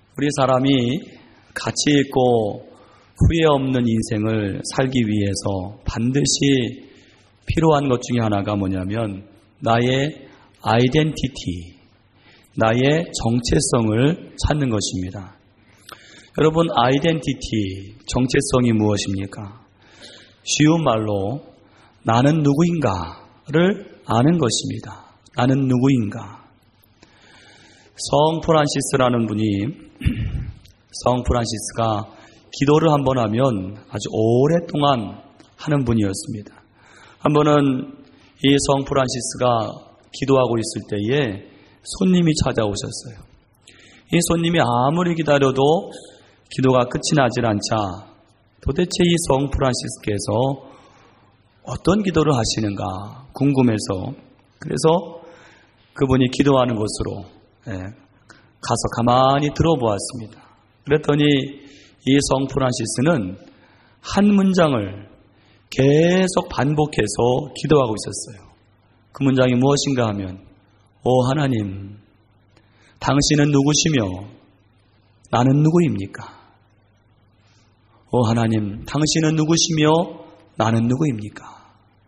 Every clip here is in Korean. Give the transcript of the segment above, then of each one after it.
우리 사람이 가치 있고 후회 없는 인생을 살기 위해서 반드시 필요한 것 중에 하나가 뭐냐면 나의 아이덴티티, 나의 정체성을 찾는 것입니다. 여러분, 아이덴티티, 정체성이 무엇입니까? 쉬운 말로 나는 누구인가를 아는 것입니다. 나는 누구인가? 성 프란시스라는 분이 성 프란시스가 기도를 한 번 하면 아주 오랫동안 하는 분이었습니다. 한 번은 이 성 프란시스가 기도하고 있을 때에 손님이 찾아오셨어요. 이 손님이 아무리 기다려도 기도가 끝이 나질 않자 도대체 이 성 프란시스께서 어떤 기도를 하시는가 궁금해서 그래서 그분이 기도하는 곳으로 가서 가만히 들어보았습니다. 그랬더니 이 성 프란시스는 한 문장을 계속 반복해서 기도하고 있었어요. 그 문장이 무엇인가 하면 오 하나님, 당신은 누구시며 나는 누구입니까? 오 하나님, 당신은 누구시며 나는 누구입니까?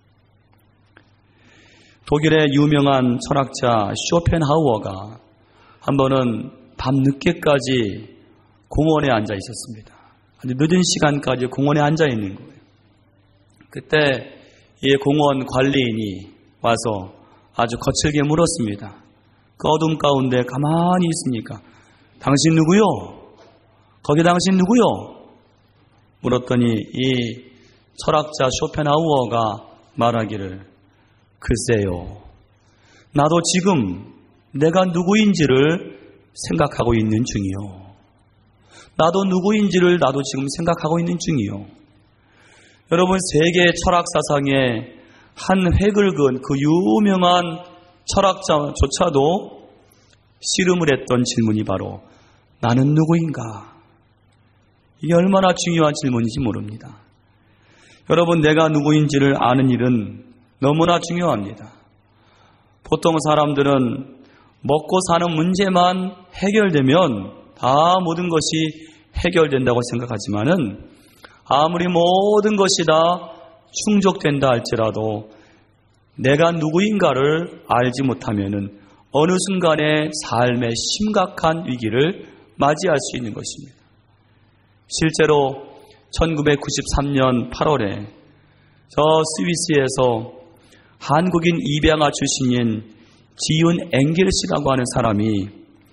독일의 유명한 철학자 쇼펜하우어가 한 번은 밤늦게까지 공원에 앉아 있었습니다. 아주 늦은 시간까지 공원에 앉아 있는 거예요. 그때 이 공원 관리인이 와서 아주 거칠게 물었습니다. 그 어둠 가운데 가만히 있으니까 당신 누구요? 거기 당신 누구요? 물었더니 이 철학자 쇼펜하우어가 말하기를 글쎄요, 나도 지금 내가 누구인지를 생각하고 있는 중이요. 나도 누구인지를 나도 지금 생각하고 있는 중이요. 여러분, 세계 철학 사상에 한 획을 그은 그 유명한 철학자조차도 씨름을 했던 질문이 바로 나는 누구인가? 이게 얼마나 중요한 질문인지 모릅니다. 여러분, 내가 누구인지를 아는 일은 너무나 중요합니다. 보통 사람들은 먹고 사는 문제만 해결되면 다 모든 것이 해결된다고 생각하지만은 아무리 모든 것이 다 충족된다 할지라도 내가 누구인가를 알지 못하면은 어느 순간에 삶의 심각한 위기를 맞이할 수 있는 것입니다. 실제로 1993년 8월에 저 스위스에서 한국인 입양아 출신인 지윤 앵겔씨라고 하는 사람이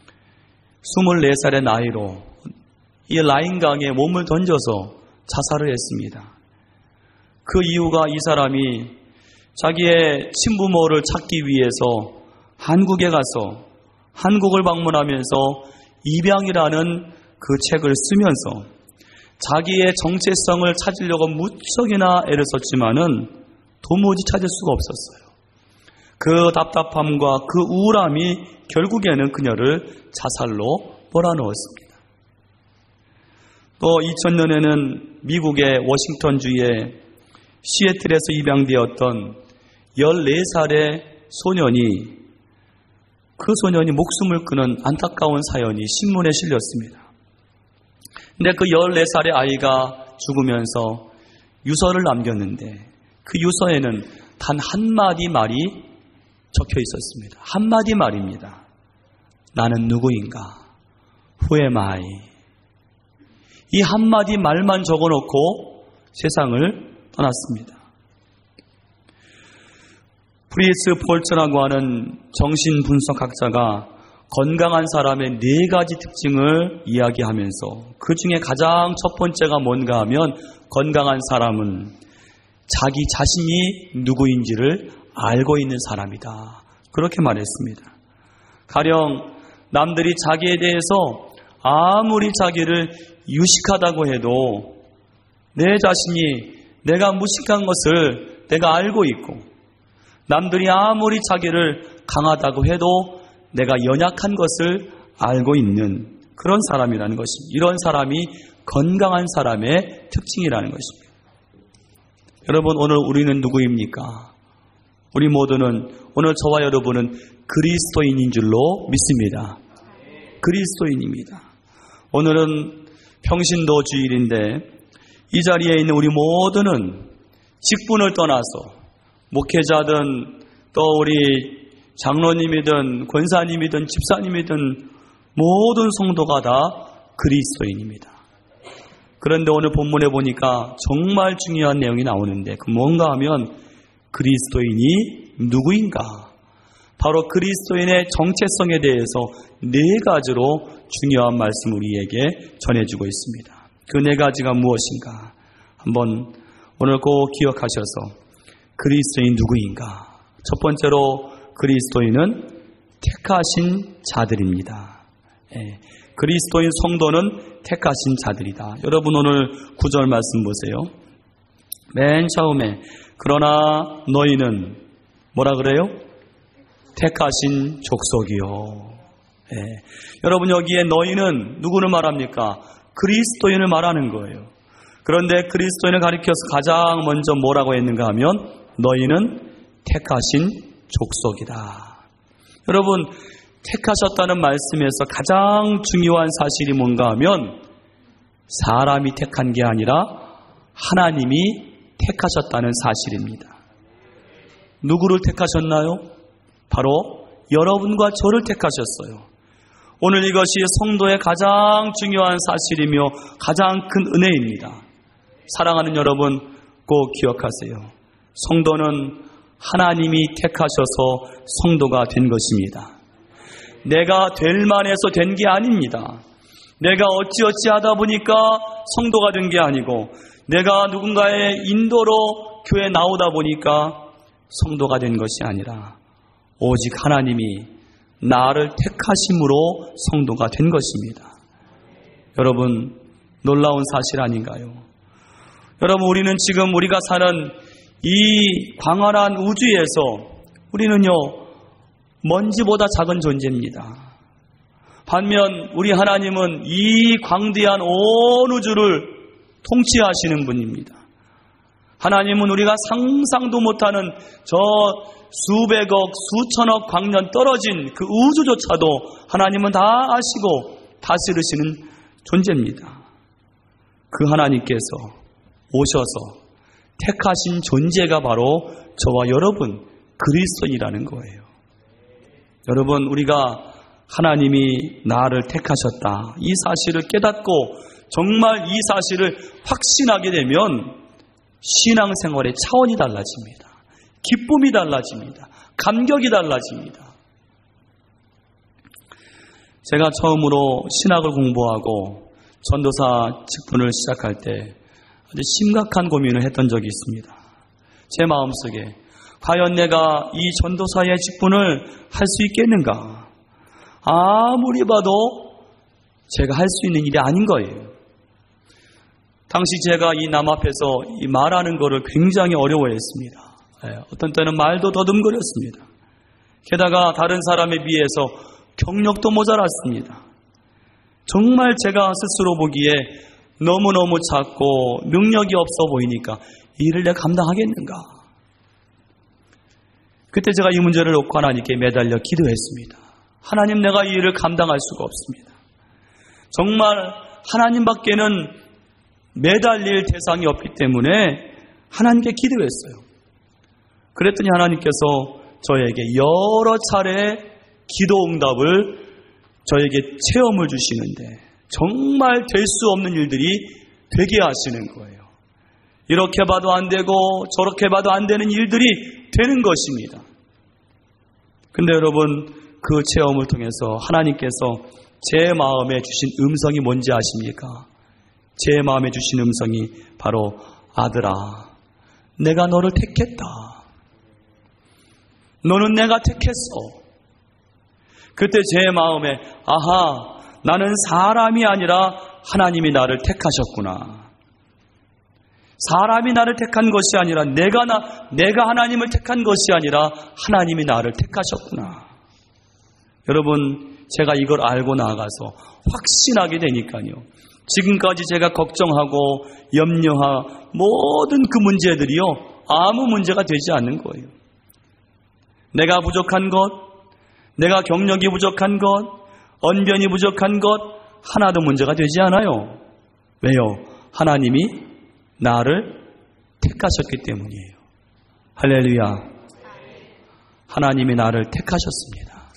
24살의 나이로 이 라인강에 몸을 던져서 자살을 했습니다. 그 이유가 이 사람이 자기의 친부모를 찾기 위해서 한국에 가서 한국을 방문하면서 입양이라는 그 책을 쓰면서 자기의 정체성을 찾으려고 무척이나 애를 썼지만은 도무지 찾을 수가 없었어요. 그 답답함과 그 우울함이 결국에는 그녀를 자살로 몰아넣었습니다. 또 2000년에는 미국의 워싱턴주의 시애틀에서 입양되었던 14살의 소년이 그 소년이 목숨을 끊은 안타까운 사연이 신문에 실렸습니다. 근데 그 14살의 아이가 죽으면서 유서를 남겼는데 그 유서에는 단 한마디 말이 적혀 있었습니다. 한마디 말입니다. 나는 누구인가? Who am I? 이 한마디 말만 적어놓고 세상을 떠났습니다. 프리츠 폴츠라고 하는 정신분석학자가 건강한 사람의 4가지 특징을 이야기하면서 그 중에 가장 첫 번째가 뭔가 하면 건강한 사람은 자기 자신이 누구인지를 알고 있는 사람이다. 그렇게 말했습니다. 가령 남들이 자기에 대해서 아무리 자기를 유식하다고 해도 내 자신이 내가 무식한 것을 내가 알고 있고 남들이 아무리 자기를 강하다고 해도 내가 연약한 것을 알고 있는 그런 사람이라는 것입니다. 이런 사람이 건강한 사람의 특징이라는 것입니다. 여러분, 오늘 우리는 누구입니까? 우리 모두는 오늘 저와 여러분은 그리스도인인 줄로 믿습니다. 그리스도인입니다. 오늘은 평신도 주일인데 이 자리에 있는 우리 모두는 직분을 떠나서 목회자든 또 우리 장로님이든 권사님이든 집사님이든 모든 성도가 다 그리스도인입니다. 그런데 오늘 본문에 보니까 정말 중요한 내용이 나오는데 그 뭔가 하면 그리스도인이 누구인가? 바로 그리스도인의 정체성에 대해서 네 가지로 중요한 말씀 우리에게 전해주고 있습니다. 그 네 가지가 무엇인가? 한번 오늘 꼭 기억하셔서 그리스도인 누구인가? 첫 번째로 그리스도인은 택하신 자들입니다. 그리스도인 성도는 택하신 자들이다. 여러분 오늘 9절 말씀 보세요. 맨 처음에 그러나 너희는 뭐라 그래요? 택하신 족속이요. 여러분 여기에 너희는 누구를 말합니까? 그리스도인을 말하는 거예요. 그런데 그리스도인을 가리켜서 가장 먼저 뭐라고 했는가 하면 너희는 택하신 족속이다. 여러분 택하셨다는 말씀에서 가장 중요한 사실이 뭔가 하면 사람이 택한 게 아니라 하나님이 택하셨다는 사실입니다. 누구를 택하셨나요? 바로 여러분과 저를 택하셨어요. 오늘 이것이 성도의 가장 중요한 사실이며 가장 큰 은혜입니다. 사랑하는 여러분 꼭 기억하세요. 성도는 하나님이 택하셔서 성도가 된 것입니다. 내가 될 만해서 된 게 아닙니다. 내가 어찌어찌 하다 보니까 성도가 된 게 아니고 내가 누군가의 인도로 교회에 나오다 보니까 성도가 된 것이 아니라 오직 하나님이 나를 택하심으로 성도가 된 것입니다. 여러분 놀라운 사실 아닌가요? 여러분 우리는 지금 우리가 사는 이 광활한 우주에서 우리는요 먼지보다 작은 존재입니다. 반면 우리 하나님은 이 광대한 온 우주를 통치하시는 분입니다. 하나님은 우리가 상상도 못하는 저 수백억, 수천억 광년 떨어진 그 우주조차도 하나님은 다 아시고 다스리시는 존재입니다. 그 하나님께서 오셔서 택하신 존재가 바로 저와 여러분 그리스도인이라는 거예요. 여러분 우리가 하나님이 나를 택하셨다 이 사실을 깨닫고 정말 이 사실을 확신하게 되면 신앙생활의 차원이 달라집니다. 기쁨이 달라집니다. 감격이 달라집니다. 제가 처음으로 신학을 공부하고 전도사 직분을 시작할 때 아주 심각한 고민을 했던 적이 있습니다. 제 마음속에 과연 내가 이 전도사의 직분을 할 수 있겠는가? 아무리 봐도 제가 할 수 있는 일이 아닌 거예요. 당시 제가 이 남 앞에서 이 말하는 것을 굉장히 어려워했습니다. 어떤 때는 말도 더듬거렸습니다. 게다가 다른 사람에 비해서 경력도 모자랐습니다. 정말 제가 스스로 보기에 너무너무 작고 능력이 없어 보이니까 이 일을 내가 감당하겠는가? 그때 제가 이 문제를 놓고 하나님께 매달려 기도했습니다. 하나님 내가 이 일을 감당할 수가 없습니다. 정말 하나님밖에는 매달릴 대상이 없기 때문에 하나님께 기도했어요. 그랬더니 하나님께서 저에게 여러 차례 기도 응답을 저에게 체험을 주시는데 정말 될 수 없는 일들이 되게 하시는 거예요. 이렇게 봐도 안 되고 저렇게 봐도 안 되는 일들이 되는 것입니다. 근데 여러분 그 체험을 통해서 하나님께서 제 마음에 주신 음성이 뭔지 아십니까? 제 마음에 주신 음성이 바로 아들아 내가 너를 택했다. 너는 내가 택했어. 그때 제 마음에 아하 나는 사람이 아니라 하나님이 나를 택하셨구나. 사람이 나를 택한 것이 아니라 내가 하나님을 택한 것이 아니라 하나님이 나를 택하셨구나. 여러분 제가 이걸 알고 나가서 확신하게 되니까요. 지금까지 제가 걱정하고 염려한 모든 그 문제들이요. 아무 문제가 되지 않는 거예요. 내가 부족한 것, 내가 경력이 부족한 것, 언변이 부족한 것, 하나도 문제가 되지 않아요. 왜요? 하나님이 나를 택하셨기 때문이에요. 할렐루야. 하나님이 나를 택하셨습니다.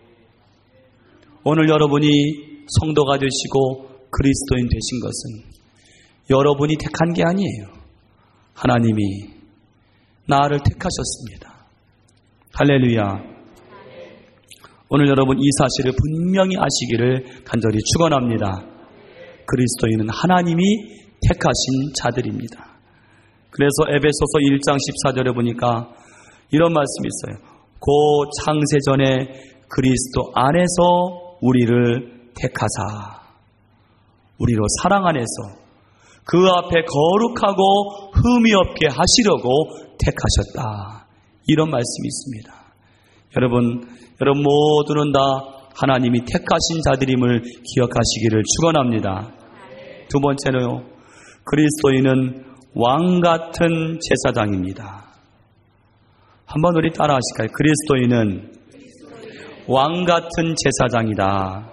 오늘 여러분이 성도가 되시고 그리스도인 되신 것은 여러분이 택한 게 아니에요. 하나님이 나를 택하셨습니다. 할렐루야. 오늘 여러분 이 사실을 분명히 아시기를 간절히 축원합니다. 그리스도인은 하나님이 택하신 자들입니다. 그래서 에베소서 1장 14절에 보니까 이런 말씀이 있어요. 고 창세전에 그리스도 안에서 우리를 택하사 우리로 사랑 안에서 그 앞에 거룩하고 흠이 없게 하시려고 택하셨다. 이런 말씀이 있습니다. 여러분 모두는 다 하나님이 택하신 자들임을 기억하시기를 축원합니다. 두 번째로요. 그리스도인은 왕같은 제사장입니다. 한번 우리 따라 하실까요? 그리스도인은 왕같은 제사장이다.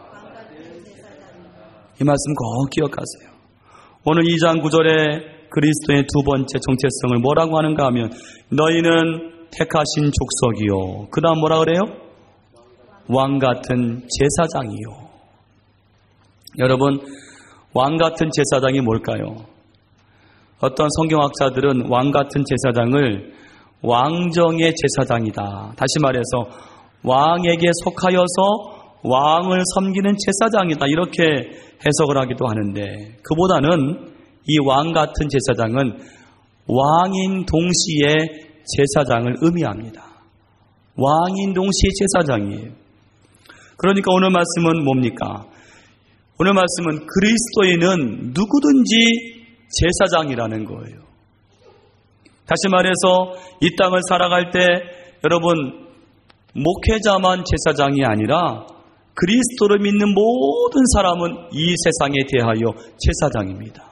이 말씀 꼭 기억하세요. 오늘 2장 9절에 그리스도의 두 번째 정체성을 뭐라고 하는가 하면 너희는 택하신 족속이요. 그 다음 뭐라 그래요? 왕같은 제사장이요. 여러분, 왕같은 제사장이 뭘까요? 어떤 성경학자들은 왕같은 제사장을 왕정의 제사장이다. 다시 말해서 왕에게 속하여서 왕을 섬기는 제사장이다. 이렇게 해석을 하기도 하는데 그보다는 이 왕같은 제사장은 왕인 동시에 제사장을 의미합니다. 왕인 동시에 제사장이에요. 그러니까 오늘 말씀은 뭡니까? 오늘 말씀은 그리스도인은 누구든지 제사장이라는 거예요. 다시 말해서 이 땅을 살아갈 때 여러분 목회자만 제사장이 아니라 그리스도를 믿는 모든 사람은 이 세상에 대하여 제사장입니다.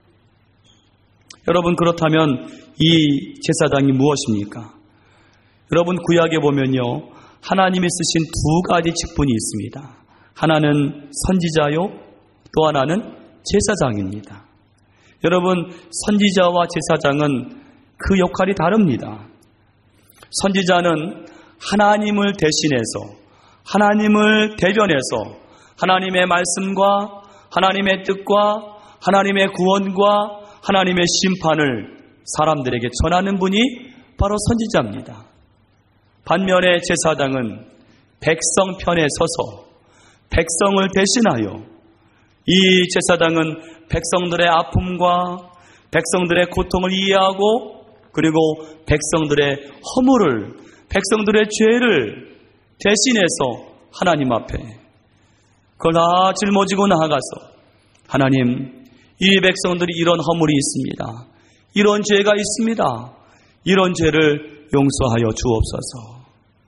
여러분 그렇다면 이 제사장이 무엇입니까? 여러분 구약에 보면요 하나님이 쓰신 두 가지 직분이 있습니다. 하나는 선지자요 또 하나는 제사장입니다. 여러분 선지자와 제사장은 그 역할이 다릅니다. 선지자는 하나님을 대신해서 하나님을 대변해서 하나님의 말씀과 하나님의 뜻과 하나님의 구원과 하나님의 심판을 사람들에게 전하는 분이 바로 선지자입니다. 반면에 제사장은 백성 편에 서서 백성을 대신하여 이 제사장은 백성들의 아픔과 백성들의 고통을 이해하고 그리고 백성들의 허물을 백성들의 죄를 대신해서 하나님 앞에 그걸 다 짊어지고 나아가서 하나님 이 백성들이 이런 허물이 있습니다. 이런 죄가 있습니다. 이런 죄를 용서하여 주옵소서.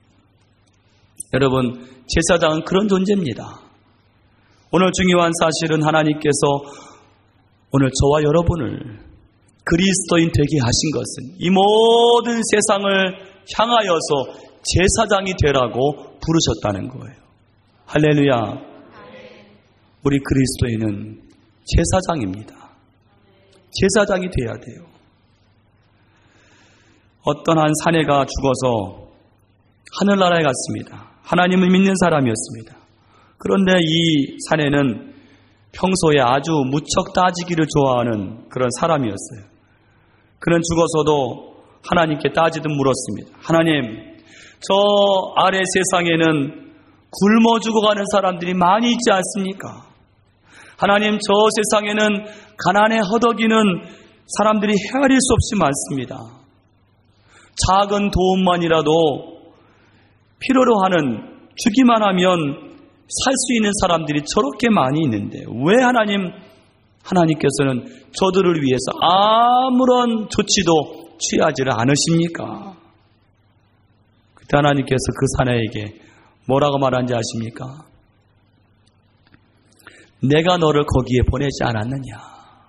여러분 제사장은 그런 존재입니다. 오늘 중요한 사실은 하나님께서 오늘 저와 여러분을 그리스도인 되게 하신 것은 이 모든 세상을 향하여서 제사장이 되라고 부르셨다는 거예요. 할렐루야. 우리 그리스도인은 제사장입니다. 제사장이 돼야 돼요. 어떤 한 사내가 죽어서 하늘나라에 갔습니다. 하나님을 믿는 사람이었습니다. 그런데 이 사내는 평소에 아주 무척 따지기를 좋아하는 그런 사람이었어요. 그는 죽어서도 하나님께 따지듯 물었습니다. 하나님, 저 아래 세상에는 굶어 죽어가는 사람들이 많이 있지 않습니까? 하나님, 저 세상에는 가난에 허덕이는 사람들이 헤아릴 수 없이 많습니다. 작은 도움만이라도 필요로 하는 주기만 하면 살 수 있는 사람들이 저렇게 많이 있는데 왜 하나님께서는 저들을 위해서 아무런 조치도 취하지를 않으십니까? 그때 하나님께서 그 사내에게 뭐라고 말한지 아십니까? 내가 너를 거기에 보내지 않았느냐?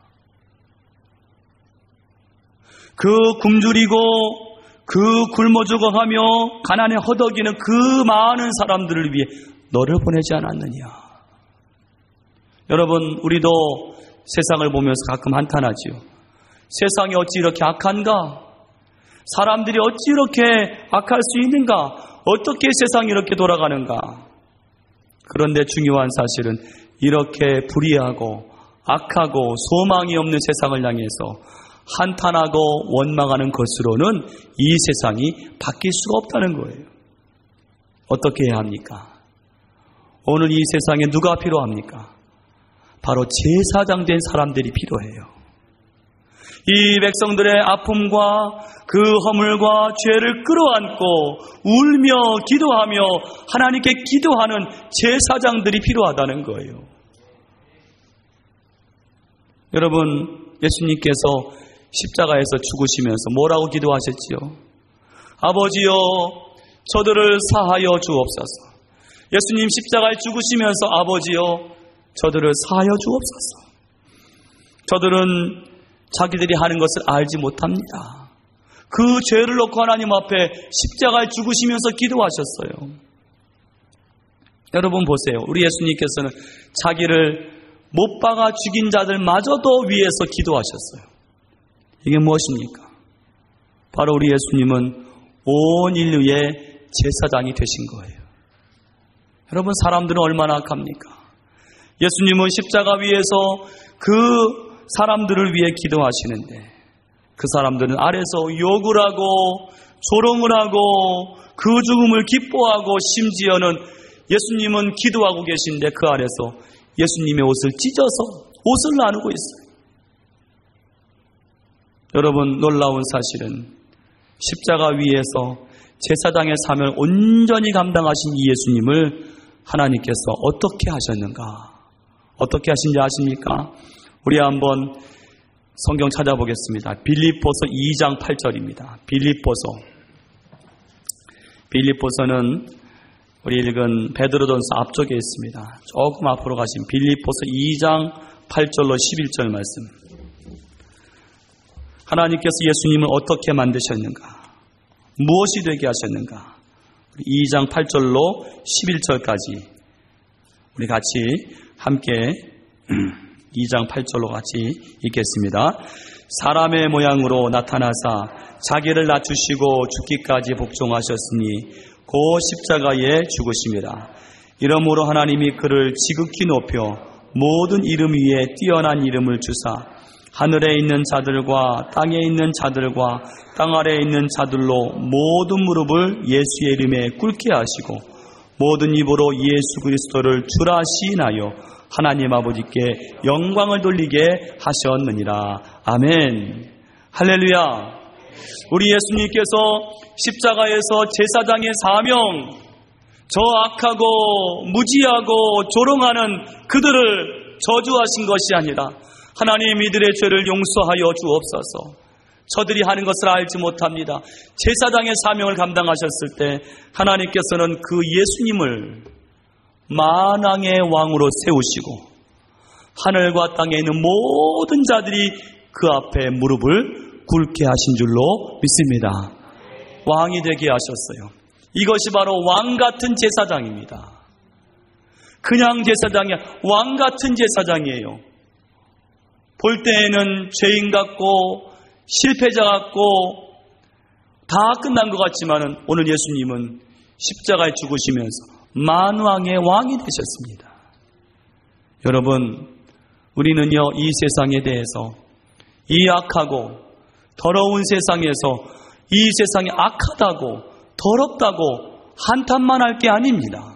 그 굶주리고 그 굶어 죽어가며 가난에 허덕이는 그 많은 사람들을 위해 너를 보내지 않았느냐? 여러분, 우리도 세상을 보면서 가끔 한탄하지요. 세상이 어찌 이렇게 악한가? 사람들이 어찌 이렇게 악할 수 있는가? 어떻게 세상이 이렇게 돌아가는가? 그런데 중요한 사실은 이렇게 불의하고 악하고 소망이 없는 세상을 향해서 한탄하고 원망하는 것으로는 이 세상이 바뀔 수가 없다는 거예요. 어떻게 해야 합니까? 오늘 이 세상에 누가 필요합니까? 바로 제사장 된 사람들이 필요해요. 이 백성들의 아픔과 그 허물과 죄를 끌어안고 울며 기도하며 하나님께 기도하는 제사장들이 필요하다는 거예요. 여러분, 예수님께서 십자가에서 죽으시면서 뭐라고 기도하셨지요? 아버지여, 저들을 사하여 주옵소서. 예수님 십자가에 죽으시면서 아버지여, 저들을 사하여 주옵소서. 저들은 자기들이 하는 것을 알지 못합니다. 그 죄를 놓고 하나님 앞에 십자가에 죽으시면서 기도하셨어요. 여러분 보세요. 우리 예수님께서는 자기를 못 박아 죽인 자들마저도 위해서 기도하셨어요. 이게 무엇입니까? 바로 우리 예수님은 온 인류의 제사장이 되신 거예요. 여러분, 사람들은 얼마나 악합니까? 예수님은 십자가 위에서 그 사람들을 위해 기도하시는데 그 사람들은 아래서 욕을 하고 조롱을 하고 그 죽음을 기뻐하고 심지어는 예수님은 기도하고 계신데 그 아래서 예수님의 옷을 찢어서 옷을 나누고 있어요. 여러분, 놀라운 사실은 십자가 위에서 제사장의 사명을 온전히 감당하신 이 예수님을 하나님께서 어떻게 하셨는가? 어떻게 하신지 아십니까? 우리 한번 성경 찾아보겠습니다. 빌립보서 2장 8절입니다. 빌립보서는 우리 읽은 베드로전서 앞쪽에 있습니다. 조금 앞으로 가시면 빌립보서 2장 8절로 11절 말씀. 하나님께서 예수님을 어떻게 만드셨는가? 무엇이 되게 하셨는가? 2장 8절로 11절까지 우리 같이 함께 2장 8절로 같이 읽겠습니다. 사람의 모양으로 나타나사 자기를 낮추시고 죽기까지 복종하셨으니 고 십자가에 죽으심이라. 이러므로 하나님이 그를 지극히 높여 모든 이름 위에 뛰어난 이름을 주사 하늘에 있는 자들과 땅에 있는 자들과 땅 아래에 있는 자들로 모든 무릎을 예수의 이름에 꿇게 하시고 모든 입으로 예수 그리스도를 주라 시인하여 하나님 아버지께 영광을 돌리게 하셨느니라. 아멘. 할렐루야. 우리 예수님께서 십자가에서 제사장의 사명, 저 악하고 무지하고 조롱하는 그들을 저주하신 것이 아니라 하나님 이들의 죄를 용서하여 주옵소서. 저들이 하는 것을 알지 못합니다. 제사장의 사명을 감당하셨을 때 하나님께서는 그 예수님을 만왕의 왕으로 세우시고 하늘과 땅에 있는 모든 자들이 그 앞에 무릎을 꿇게 하신 줄로 믿습니다. 왕이 되게 하셨어요. 이것이 바로 왕 같은 제사장입니다. 그냥 제사장이 왕 같은 제사장이에요. 볼 때에는 죄인 같고 실패자 같고 다 끝난 것 같지만 오늘 예수님은 십자가에 죽으시면서 만왕의 왕이 되셨습니다. 여러분, 우리는요 이 세상에 대해서 이 악하고 더러운 세상에서 이 세상이 악하다고 더럽다고 한탄만 할 게 아닙니다.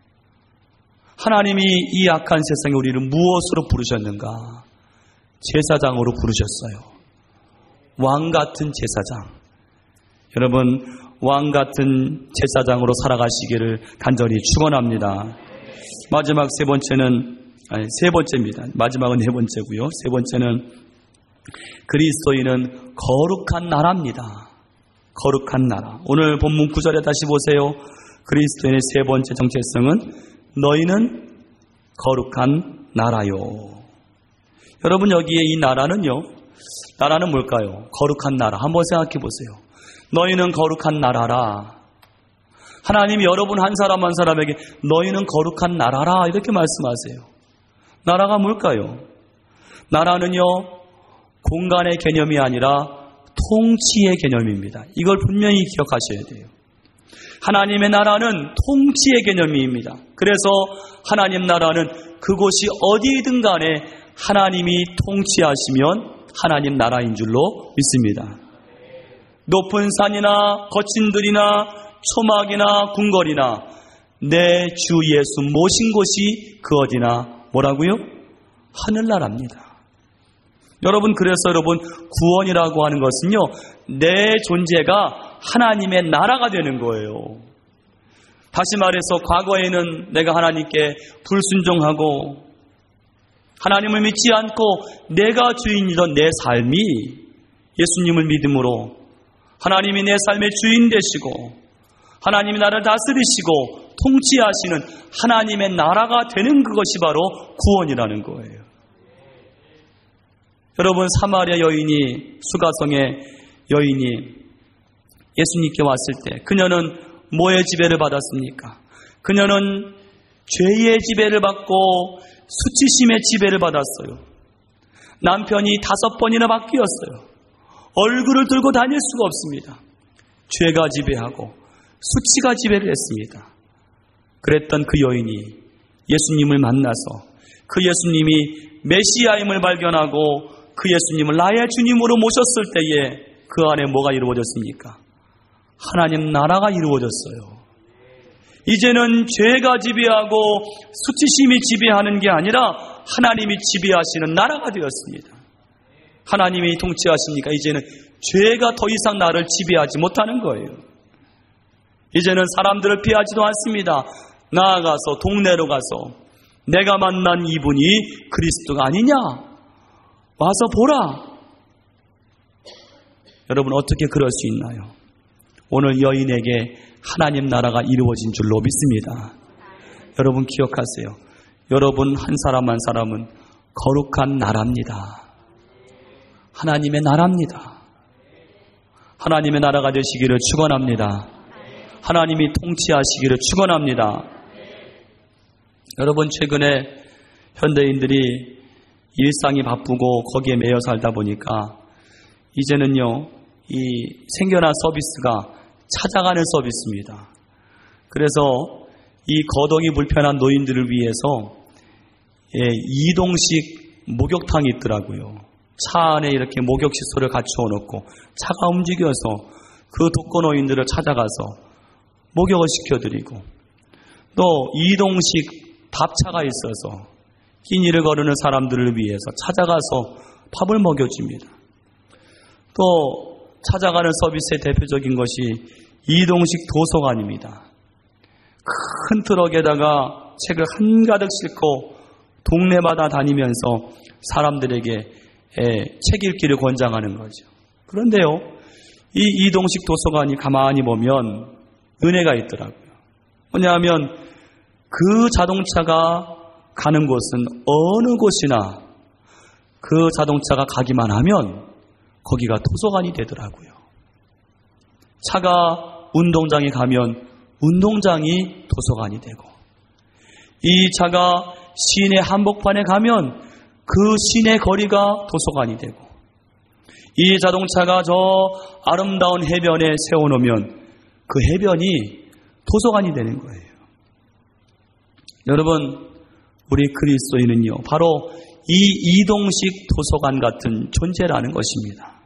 하나님이 이 악한 세상에 우리를 무엇으로 부르셨는가? 제사장으로 부르셨어요. 왕 같은 제사장. 여러분, 왕 같은 제사장으로 살아가시기를 간절히 축원합니다. 마지막 세 번째입니다. 마지막은 네 번째고요. 세 번째는 그리스도인은 거룩한 나라입니다. 거룩한 나라. 오늘 본문 9절에 다시 보세요. 그리스도인의 세 번째 정체성은 너희는 거룩한 나라요. 여러분, 여기에 이 나라는요, 나라는 뭘까요? 거룩한 나라. 한번 생각해 보세요. 너희는 거룩한 나라라. 하나님이 여러분 한 사람 한 사람에게 너희는 거룩한 나라라 이렇게 말씀하세요. 나라가 뭘까요? 나라는요, 공간의 개념이 아니라 통치의 개념입니다. 이걸 분명히 기억하셔야 돼요. 하나님의 나라는 통치의 개념입니다. 그래서 하나님 나라는 그곳이 어디든 간에 하나님이 통치하시면 하나님 나라인 줄로 믿습니다. 높은 산이나 거친 들이나 초막이나 궁궐이나 내 주 예수 모신 곳이 그 어디나 뭐라고요? 하늘나라입니다. 여러분, 그래서 여러분, 구원이라고 하는 것은요, 내 존재가 하나님의 나라가 되는 거예요. 다시 말해서 과거에는 내가 하나님께 불순종하고 하나님을 믿지 않고 내가 주인이던 내 삶이 예수님을 믿음으로 하나님이 내 삶의 주인 되시고 하나님이 나를 다스리시고 통치하시는 하나님의 나라가 되는 그것이 바로 구원이라는 거예요. 여러분, 사마리아 여인이, 수가성의 여인이 예수님께 왔을 때 그녀는 뭐의 지배를 받았습니까? 그녀는 죄의 지배를 받고 수치심의 지배를 받았어요. 남편이 5번이나 바뀌었어요. 얼굴을 들고 다닐 수가 없습니다. 죄가 지배하고 수치가 지배를 했습니다. 그랬던 그 여인이 예수님을 만나서 그 예수님이 메시아임을 발견하고 그 예수님을 나의 주님으로 모셨을 때에 그 안에 뭐가 이루어졌습니까? 하나님 나라가 이루어졌어요. 이제는 죄가 지배하고 수치심이 지배하는 게 아니라 하나님이 지배하시는 나라가 되었습니다. 하나님이 통치하시니까 이제는 죄가 더 이상 나를 지배하지 못하는 거예요. 이제는 사람들을 피하지도 않습니다. 나아가서 동네로 가서 내가 만난 이분이 그리스도가 아니냐? 와서 보라. 여러분, 어떻게 그럴 수 있나요? 오늘 여인에게 하나님 나라가 이루어진 줄로 믿습니다. 여러분 기억하세요. 여러분 한 사람 한 사람은 거룩한 나라입니다. 하나님의 나라입니다. 하나님의 나라가 되시기를 축원합니다. 하나님이 통치하시기를 축원합니다. 여러분, 최근에 현대인들이 일상이 바쁘고 거기에 매여 살다 보니까 이제는요, 이 생겨난 서비스가 찾아가는 서비스입니다. 그래서 이 거동이 불편한 노인들을 위해서 이동식 목욕탕이 있더라고요. 차 안에 이렇게 목욕 시설을 갖추어 놓고 차가 움직여서 그 독거노인들을 찾아가서 목욕을 시켜드리고, 또 이동식 밥차가 있어서 끼니를 거르는 사람들을 위해서 찾아가서 밥을 먹여줍니다. 또 찾아가는 서비스의 대표적인 것이 이동식 도서관입니다. 큰 트럭에다가 책을 한가득 싣고 동네마다 다니면서 사람들에게 책 읽기를 권장하는 거죠. 그런데요, 이 이동식 도서관이 가만히 보면 은혜가 있더라고요. 뭐냐면 그 자동차가 가는 곳은 어느 곳이나 그 자동차가 가기만 하면 거기가 도서관이 되더라고요. 차가 운동장에 가면 운동장이 도서관이 되고, 이 차가 시내 한복판에 가면 그 시내 거리가 도서관이 되고, 이 자동차가 저 아름다운 해변에 세워놓으면 그 해변이 도서관이 되는 거예요. 여러분, 우리 그리스도인은요, 바로 이 이동식 도서관 같은 존재라는 것입니다.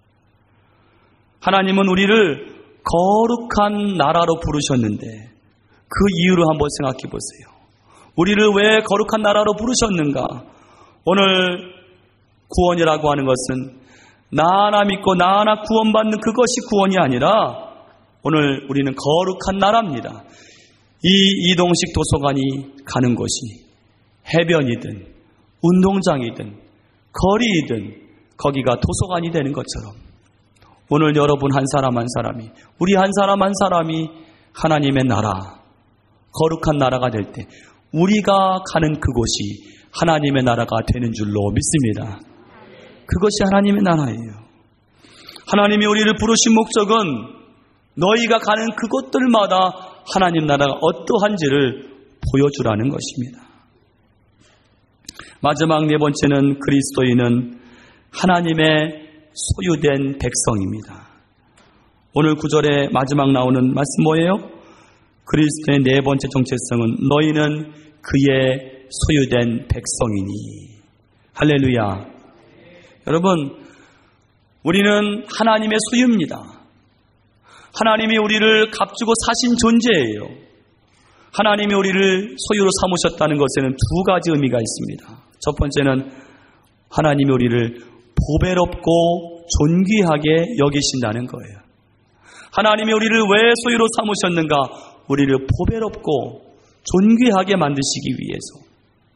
하나님은 우리를 거룩한 나라로 부르셨는데 그 이유를 한번 생각해 보세요. 우리를 왜 거룩한 나라로 부르셨는가? 오늘 구원이라고 하는 것은 나 하나 믿고 나 하나 구원받는 그것이 구원이 아니라 오늘 우리는 거룩한 나라입니다. 이 이동식 도서관이 가는 곳이 해변이든 운동장이든 거리이든 거기가 도서관이 되는 것처럼 오늘 여러분 한 사람 한 사람이, 우리 한 사람 한 사람이 하나님의 나라, 거룩한 나라가 될 때 우리가 가는 그곳이 하나님의 나라가 되는 줄로 믿습니다. 그것이 하나님의 나라예요. 하나님이 우리를 부르신 목적은 너희가 가는 그곳들마다 하나님 나라가 어떠한지를 보여주라는 것입니다. 마지막 네 번째는 그리스도인은 하나님의 소유된 백성입니다. 오늘 구절의 마지막 나오는 말씀 뭐예요? 그리스도의 네 번째 정체성은 너희는 그의 소유된 백성이니. 할렐루야. 여러분, 우리는 하나님의 소유입니다. 하나님이 우리를 값주고 사신 존재예요. 하나님이 우리를 소유로 삼으셨다는 것에는 두 가지 의미가 있습니다. 첫 번째는 하나님이 우리를 보배롭고 존귀하게 여기신다는 거예요. 하나님이 우리를 왜 소유로 삼으셨는가? 우리를 보배롭고 존귀하게 만드시기 위해서.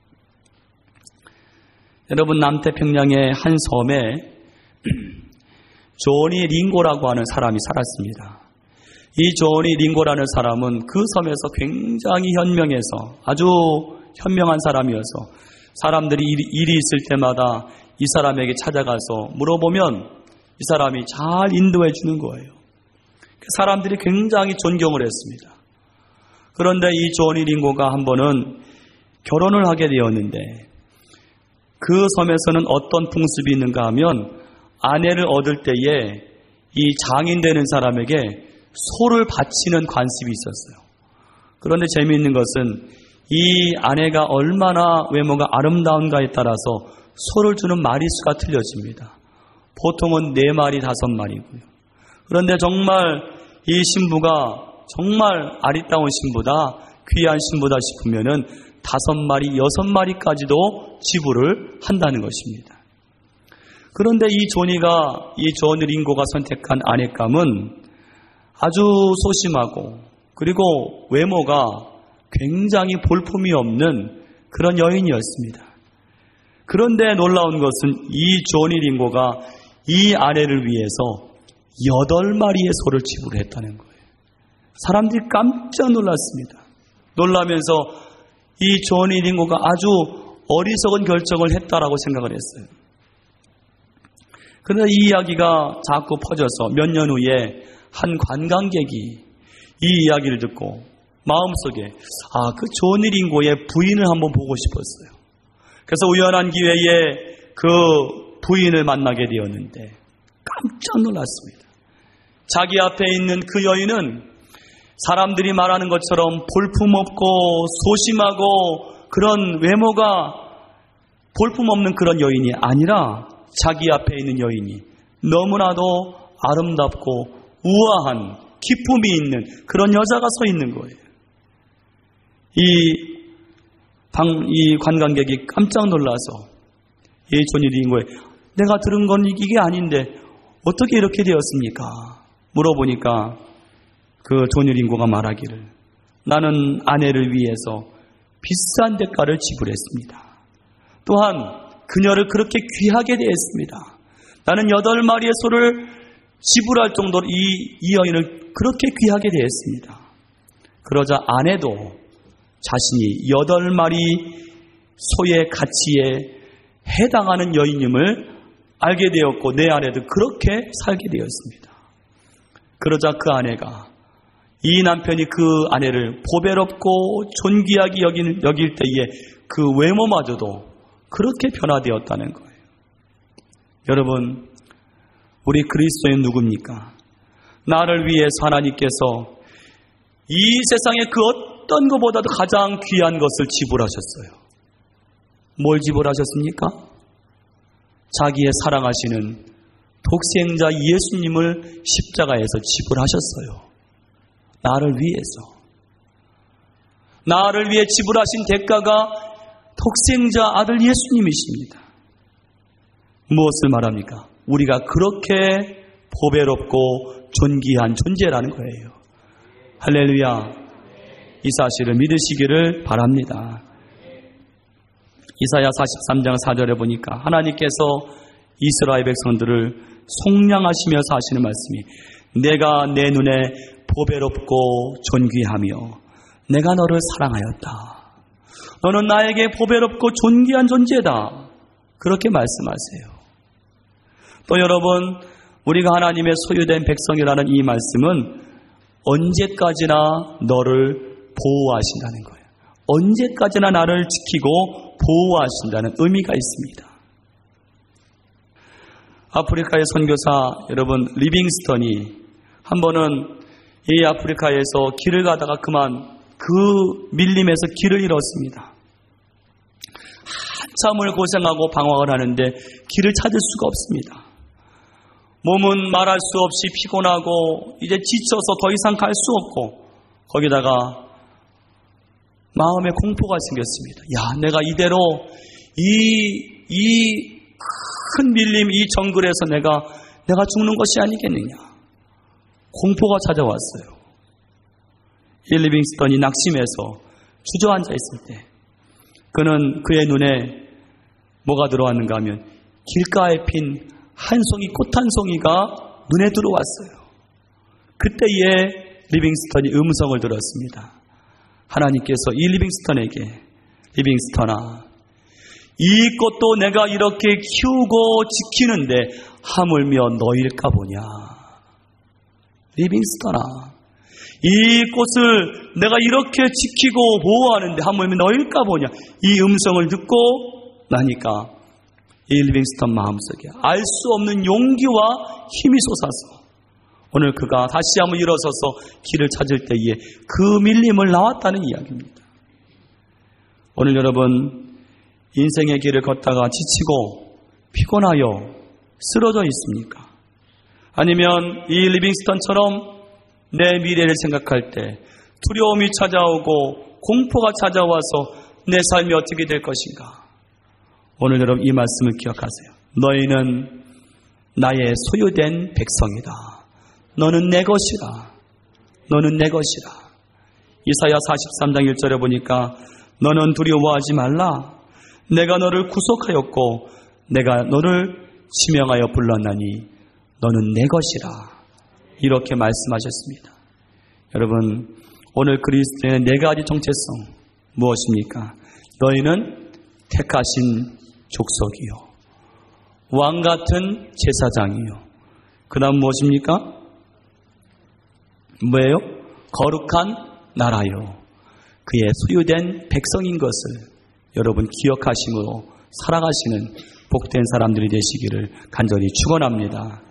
여러분, 남태평양의 한 섬에 조니 링고라고 하는 사람이 살았습니다. 이 조니 링고라는 사람은 그 섬에서 굉장히 현명해서 아주 현명한 사람이어서 사람들이 일이 있을 때마다 이 사람에게 찾아가서 물어보면 이 사람이 잘 인도해 주는 거예요. 사람들이 굉장히 존경을 했습니다. 그런데 이 조니 링고가 한 번은 결혼을 하게 되었는데 그 섬에서는 어떤 풍습이 있는가 하면 아내를 얻을 때에 이 장인 되는 사람에게 소를 바치는 관습이 있었어요. 그런데 재미있는 것은 이 아내가 얼마나 외모가 아름다운가에 따라서 소를 주는 마리수가 틀려집니다. 보통은 4마리, 5마리고요. 그런데 정말 이 신부가 정말 아리따운 신부다, 귀한 신부다 싶으면은 5마리, 6마리까지도 지불을 한다는 것입니다. 그런데 이 조니 링고가 선택한 아내감은 아주 소심하고 그리고 외모가 굉장히 볼품이 없는 그런 여인이었습니다. 그런데 놀라운 것은 이 조니 링고가 이 아내를 위해서 8마리의 소를 지불했다는 거예요. 사람들이 깜짝 놀랐습니다. 놀라면서 이 조니 링고가 아주 어리석은 결정을 했다라고 생각을 했어요. 그런데 이 이야기가 자꾸 퍼져서 몇 년 후에 한 관광객이 이 이야기를 듣고 마음속에 그 조니 링고의 부인을 한번 보고 싶었어요. 그래서 우연한 기회에 그 부인을 만나게 되었는데 깜짝 놀랐습니다. 자기 앞에 있는 그 여인은 사람들이 말하는 것처럼 볼품없고 소심하고 그런 외모가 볼품없는 그런 여인이 아니라 자기 앞에 있는 여인이 너무나도 아름답고 우아한 기품이 있는 그런 여자가 서 있는 거예요. 이 관광객이 깜짝 놀라서 이 조니 링고에 내가 들은 건 이게 아닌데 어떻게 이렇게 되었습니까? 물어보니까 그 조니 링고가 말하기를 나는 아내를 위해서 비싼 대가를 지불했습니다. 또한 그녀를 그렇게 귀하게 대했습니다. 나는 8마리의 소를 지불할 정도로 이 여인을 그렇게 귀하게 대했습니다. 그러자 아내도 자신이 8마리 소의 가치에 해당하는 여인임을 알게 되었고 내 아내도 그렇게 살게 되었습니다. 그러자 그 아내가 이 남편이 그 아내를 보배롭고 존귀하게 여길 때에 그 외모마저도 그렇게 변화되었다는 거예요. 여러분, 우리 그리스도인 누굽니까? 나를 위해서 하나님께서 이 세상의 그 어떤 것보다도 가장 귀한 것을 지불하셨어요. 뭘 지불하셨습니까? 자기의 사랑하시는 독생자 예수님을 십자가에서 지불하셨어요. 나를 위해서. 나를 위해 지불하신 대가가 독생자 아들 예수님이십니다. 무엇을 말합니까? 우리가 그렇게 보배롭고 존귀한 존재라는 거예요. 할렐루야. 이 사실을 믿으시기를 바랍니다. 이사야 43장 4절에 보니까 하나님께서 이스라엘 백성들을 속량하시면서 하시는 말씀이 내가 내 눈에 보배롭고 존귀하며 내가 너를 사랑하였다. 너는 나에게 보배롭고 존귀한 존재다. 그렇게 말씀하세요. 또 여러분, 우리가 하나님의 소유된 백성이라는 이 말씀은 언제까지나 너를 보호하신다는 거예요. 언제까지나 나를 지키고 보호하신다는 의미가 있습니다. 아프리카의 선교사 여러분 리빙스턴이 한 번은 이 아프리카에서 길을 가다가 그만 그 밀림에서 길을 잃었습니다. 한참을 고생하고 방황을 하는데 길을 찾을 수가 없습니다. 몸은 말할 수 없이 피곤하고 이제 지쳐서 더 이상 갈 수 없고 거기다가 마음에 공포가 생겼습니다. 야, 내가 이대로 이 큰 밀림 이 정글에서 내가 죽는 것이 아니겠느냐. 공포가 찾아왔어요. 이 리빙스턴이 낙심해서 주저앉아 있을 때 그는 그의 눈에 뭐가 들어왔는가 하면 길가에 핀 한 송이 꽃 한 송이가 눈에 들어왔어요. 그때에 리빙스턴이 음성을 들었습니다. 하나님께서 이 리빙스턴에게 리빙스턴아 이 꽃도 내가 이렇게 키우고 지키는데 하물며 너일까 보냐. 리빙스턴아 이 꽃을 내가 이렇게 지키고 보호하는데 하물며 너일까 보냐. 이 음성을 듣고 나니까 이 리빙스턴 마음속에 알 수 없는 용기와 힘이 솟아서 오늘 그가 다시 한번 일어서서 길을 찾을 때에 그 밀림을 나왔다는 이야기입니다. 오늘 여러분 인생의 길을 걷다가 지치고 피곤하여 쓰러져 있습니까? 아니면 이 리빙스턴처럼 내 미래를 생각할 때 두려움이 찾아오고 공포가 찾아와서 내 삶이 어떻게 될 것인가? 오늘 여러분 이 말씀을 기억하세요. 너희는 나의 소유된 백성이다. 너는 내 것이다. 너는 내 것이다. 이사야 43장 1절에 보니까 너는 두려워하지 말라. 내가 너를 구속하였고 내가 너를 지명하여 불렀나니 너는 내 것이라. 이렇게 말씀하셨습니다. 여러분 오늘 그리스도의 네 가지 정체성 무엇입니까? 너희는 택하신 족속이요 왕같은 제사장이요 그 다음 무엇입니까? 뭐예요? 거룩한 나라요 그의 소유된 백성인 것을 여러분 기억하심으로 살아가시는 복된 사람들이 되시기를 간절히 축원합니다.